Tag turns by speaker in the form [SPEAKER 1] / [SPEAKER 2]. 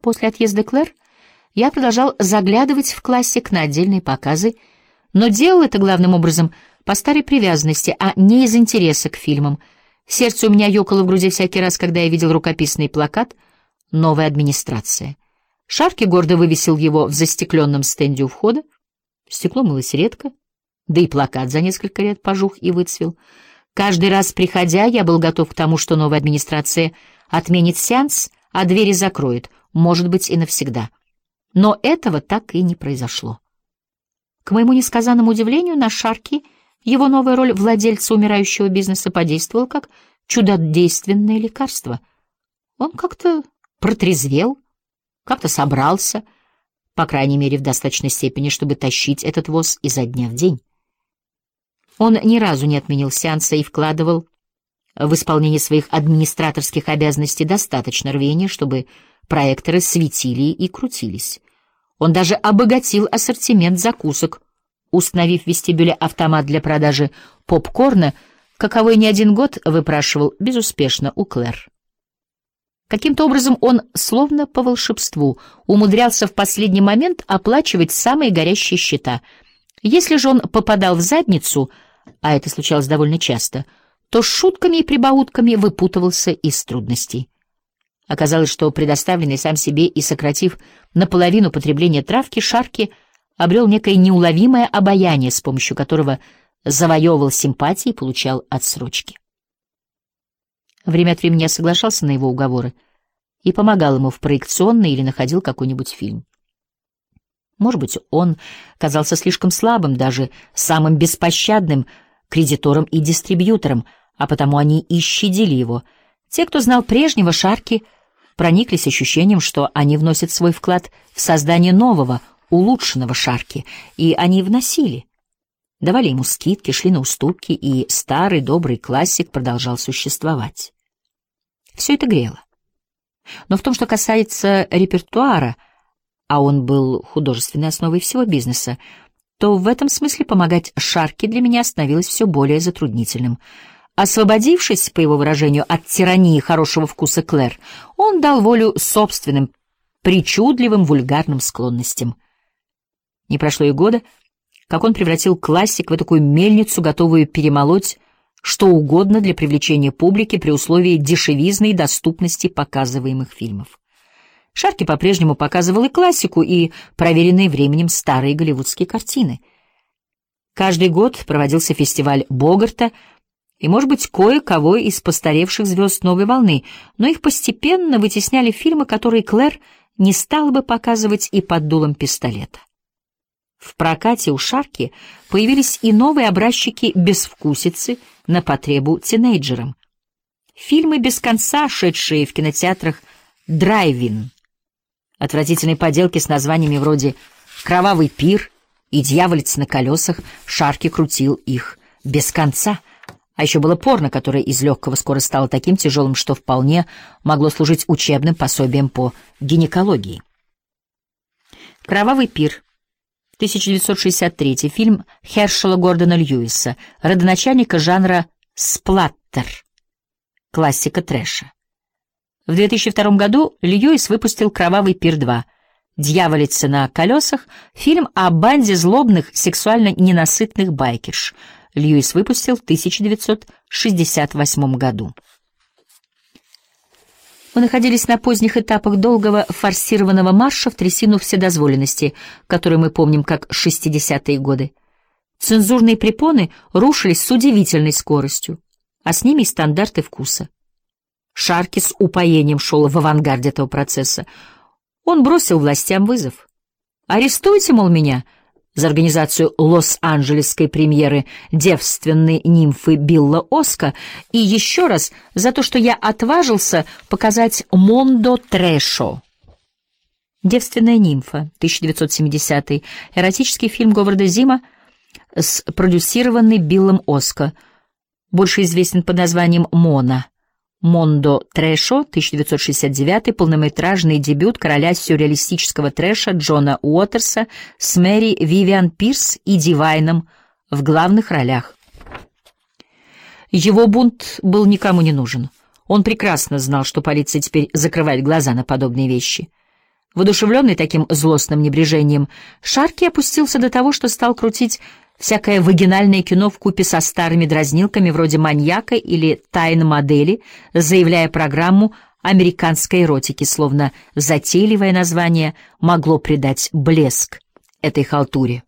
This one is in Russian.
[SPEAKER 1] После отъезда Клэр я продолжал заглядывать в классик на отдельные показы, но делал это главным образом по старой привязанности, а не из интереса к фильмам. Сердце у меня ёкало в груди всякий раз, когда я видел рукописный плакат «Новая администрация». Шарки гордо вывесил его в застекленном стенде у входа. Стекло мылось редко, да и плакат за несколько лет пожух и выцвел. Каждый раз, приходя, я был готов к тому, что новая администрация отменит сеанс, а двери закроет, может быть, и навсегда. Но этого так и не произошло. К моему несказанному удивлению, на Шарки его новая роль владельца умирающего бизнеса подействовала как чудодейственное лекарство. Он как-то протрезвел, как-то собрался, по крайней мере, в достаточной степени, чтобы тащить этот воз изо дня в день. Он ни разу не отменил сеанса и вкладывал в исполнение своих администраторских обязанностей достаточно рвения, чтобы проекторы светили и крутились. Он даже обогатил ассортимент закусок, установив в вестибюле автомат для продажи попкорна, каковой не один год выпрашивал безуспешно у Клэр. Каким-то образом он, словно по волшебству, умудрялся в последний момент оплачивать самые горящие счета. Если же он попадал в задницу, а это случалось довольно часто, то с шутками и прибаутками выпутывался из трудностей. Оказалось, что предоставленный сам себе и сократив наполовину потребление травки, Шарки обрел некое неуловимое обаяние, с помощью которого завоевывал симпатии и получал отсрочки. Время от времени я соглашался на его уговоры и помогал ему в проекционной или находил какой-нибудь фильм. Может быть, он казался слишком слабым, даже самым беспощадным кредитором и дистрибьютором, а потому они и щадили его. Те, кто знал прежнего Шарки, прониклись ощущением, что они вносят свой вклад в создание нового, улучшенного Шарки, и они вносили. Давали ему скидки, шли на уступки, и старый добрый классик продолжал существовать. Все это грело. Но в том, что касается репертуара, а он был художественной основой всего бизнеса, то в этом смысле помогать Шарки для меня становилось все более затруднительным. Освободившись, по его выражению, от тирании хорошего вкуса Клэр, он дал волю собственным, причудливым, вульгарным склонностям. Не прошло и года, как он превратил классик в такую мельницу, готовую перемолоть что угодно для привлечения публики при условии дешевизны и доступности показываемых фильмов. Шарки по-прежнему показывал и классику, и проверенные временем старые голливудские картины. Каждый год проводился фестиваль Богарта, и, может быть, кое-кого из постаревших звезд новой волны, но их постепенно вытесняли фильмы, которые Клэр не стала бы показывать и под дулом пистолета. В прокате у Шарки появились и новые образчики безвкусицы на потребу тинейджерам. Фильмы без конца, шедшие в кинотеатрах драйв-ин. Отвратительные поделки с названиями вроде «Кровавый пир» и «Дьяволица на колесах», Шарки крутил их без конца. А еще было порно, которое из легкого скоро стало таким тяжелым, что вполне могло служить учебным пособием по гинекологии. «Кровавый пир», 1963, фильм Хершела Гордона Льюиса, родоначальника жанра сплаттер, классика трэша. В 2002 году Льюис выпустил «Кровавый пир 2», «Дьяволица на колесах», фильм о банде злобных, сексуально ненасытных байкерш. Льюис выпустил в 1968 году. Мы находились на поздних этапах долгого форсированного марша в трясину вседозволенности, который мы помним как 60-е годы. Цензурные препоны рушились с удивительной скоростью, а с ними и стандарты вкуса. Шарки с упоением шел в авангарде этого процесса. Он бросил властям вызов. «Арестуйте, мол, меня за организацию лос-анджелесской премьеры «Девственной нимфы» Билла Оска и еще раз за то, что я отважился показать «Мондо Трэшо». «Девственная нимфа», 1970-й, эротический фильм Говарда Зима, спродюсированный Биллом Оска, больше известен под названием «Мона». «Мондо Трэшо», 1969, полнометражный дебют короля сюрреалистического трэша Джона Уотерса с Мэри Вивиан Пирс и Дивайном в главных ролях. Его бунт был никому не нужен. Он прекрасно знал, что полиция теперь закрывает глаза на подобные вещи. Воодушевленный таким злостным небрежением, Шарки опустился до того, что стал крутить всякое вагинальное кино вкупе со старыми дразнилками вроде «Маньяка» или «Тайна модели», заявляя программу американской эротики, словно затейливое название могло придать блеск этой халтуре.